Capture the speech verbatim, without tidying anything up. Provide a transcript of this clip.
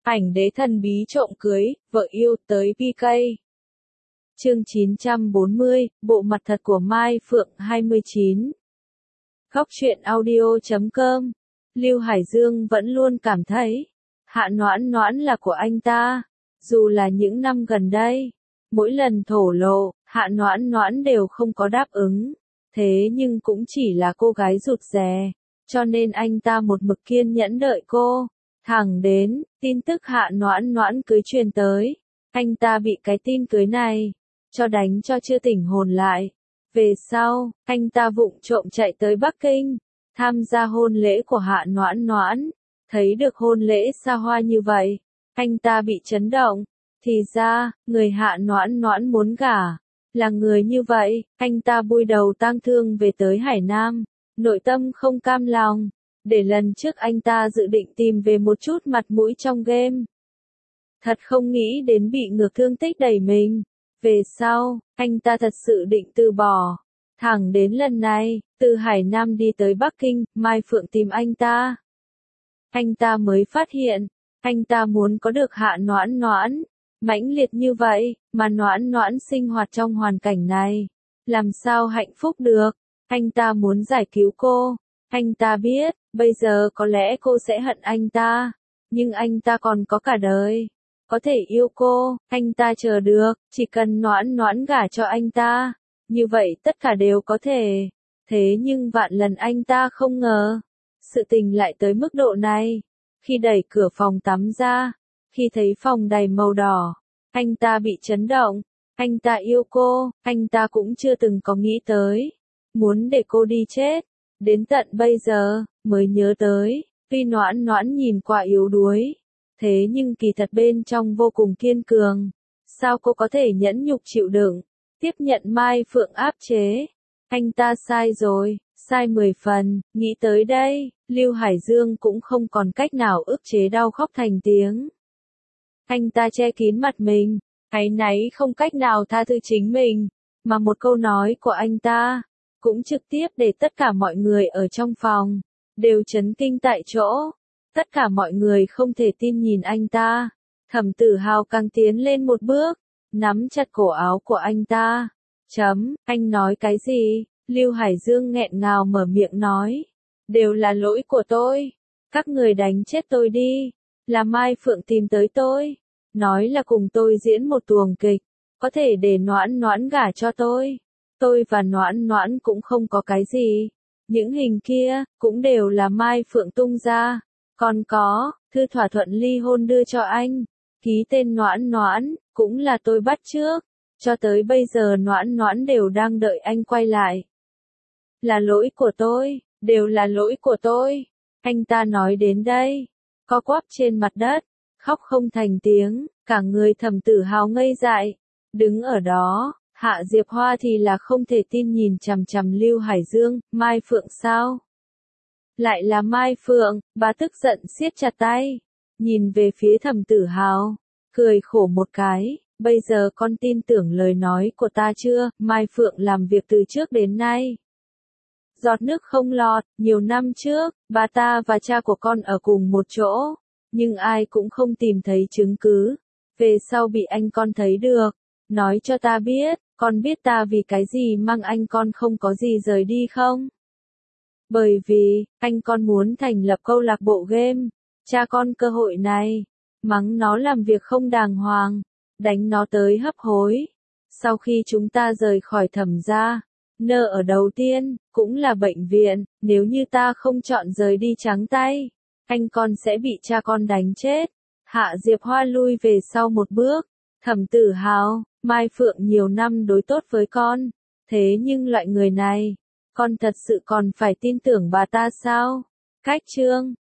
Ảnh đế thần bí trộm cưới, vợ yêu tới pê ca. Chương chín trăm bốn mươi, bộ mặt thật của Mai Phượng hai mươi chín. Góc truyện audio chấm com. Lưu Hải Dương vẫn luôn cảm thấy, Hạ Noãn Noãn là của anh ta. Dù là những năm gần đây, mỗi lần thổ lộ, Hạ Noãn Noãn đều không có đáp ứng. Thế nhưng cũng chỉ là cô gái rụt rè, cho nên anh ta một mực kiên nhẫn đợi cô. Thẳng đến, tin tức Hạ Noãn Noãn cưới truyền tới, anh ta bị cái tin cưới này cho đánh cho chưa tỉnh hồn lại. Về sau, anh ta vụng trộm chạy tới Bắc Kinh, tham gia hôn lễ của Hạ Noãn Noãn. Thấy được hôn lễ xa hoa như vậy, anh ta bị chấn động. Thì ra, người Hạ Noãn Noãn muốn gả là người như vậy. Anh ta bui đầu tang thương về tới Hải Nam, nội tâm không cam lòng. Để lần trước anh ta dự định tìm về một chút mặt mũi trong game, thật không nghĩ đến bị ngược thương tích đẩy mình. Về sau, anh ta thật sự định từ bỏ. Thẳng đến lần này, từ Hải Nam đi tới Bắc Kinh, Mai Phượng tìm anh ta. Anh ta mới phát hiện, anh ta muốn có được Hạ Noãn Noãn mãnh liệt như vậy, mà Noãn Noãn sinh hoạt trong hoàn cảnh này, làm sao hạnh phúc được. Anh ta muốn giải cứu cô. Anh ta biết, bây giờ có lẽ cô sẽ hận anh ta, nhưng anh ta còn có cả đời có thể yêu cô. Anh ta chờ được, chỉ cần Noãn Noãn gả cho anh ta, như vậy tất cả đều có thể. Thế nhưng vạn lần anh ta không ngờ, sự tình lại tới mức độ này. Khi đẩy cửa phòng tắm ra, khi thấy phòng đầy màu đỏ, anh ta bị chấn động. Anh ta yêu cô, anh ta cũng chưa từng có nghĩ tới muốn để cô đi chết. Đến tận bây giờ, mới nhớ tới, tuy Noãn Noãn nhìn qua yếu đuối, thế nhưng kỳ thật bên trong vô cùng kiên cường. Sao cô có thể nhẫn nhục chịu đựng, tiếp nhận Mai Phượng áp chế? Anh ta sai rồi, sai mười phần. Nghĩ tới đây, Lưu Hải Dương cũng không còn cách nào ức chế đau khóc thành tiếng. Anh ta che kín mặt mình, áy náy không cách nào tha thứ chính mình, mà một câu nói của anh ta cũng trực tiếp để tất cả mọi người ở trong phòng đều chấn kinh tại chỗ. Tất cả mọi người không thể tin nhìn anh ta. Thẩm Tử Hào càng tiến lên một bước, nắm chặt cổ áo của anh ta. Chấm, anh nói cái gì? Lưu Hải Dương nghẹn ngào mở miệng nói. Đều là lỗi của tôi. Các người đánh chết tôi đi. Là Mai Phượng tìm tới tôi, nói là cùng tôi diễn một tuồng kịch, có thể để Noãn Noãn gả cho tôi. Tôi và Noãn Noãn cũng không có cái gì. Những hình kia, cũng đều là Mai Phượng tung ra. Còn có, thư thỏa thuận ly hôn đưa cho anh, ký tên Noãn Noãn, cũng là tôi bắt trước. Cho tới bây giờ Noãn Noãn đều đang đợi anh quay lại. Là lỗi của tôi, đều là lỗi của tôi. Anh ta nói đến đây, co quắp trên mặt đất, khóc không thành tiếng. Cả người Thẩm Tử Hào ngây dại, đứng ở đó. Hạ Diệp Hoa thì là không thể tin nhìn chằm chằm Lưu Hải Dương. Mai Phượng sao? Lại là Mai Phượng. Bà tức giận siết chặt tay, nhìn về phía Thẩm Tử Hào, cười khổ một cái. Bây giờ con tin tưởng lời nói của ta chưa? Mai Phượng làm việc từ trước đến nay giọt nước không lọt. Nhiều năm trước, bà ta và cha của con ở cùng một chỗ, nhưng ai cũng không tìm thấy chứng cứ. Về sau bị anh con thấy được, nói cho ta biết. Con biết ta vì cái gì mang anh con không có gì rời đi không? Bởi vì, anh con muốn thành lập câu lạc bộ game. Cha con cơ hội này, mắng nó làm việc không đàng hoàng, đánh nó tới hấp hối. Sau khi chúng ta rời khỏi Thẩm gia, nơi ở đầu tiên, cũng là bệnh viện. Nếu như ta không chọn rời đi trắng tay, anh con sẽ bị cha con đánh chết. Hạ Diệp Hoa lui về sau một bước. Thẩm Tử Hào, Mai Phượng nhiều năm đối tốt với con, thế nhưng loại người này, con thật sự còn phải tin tưởng bà ta sao? Cách chương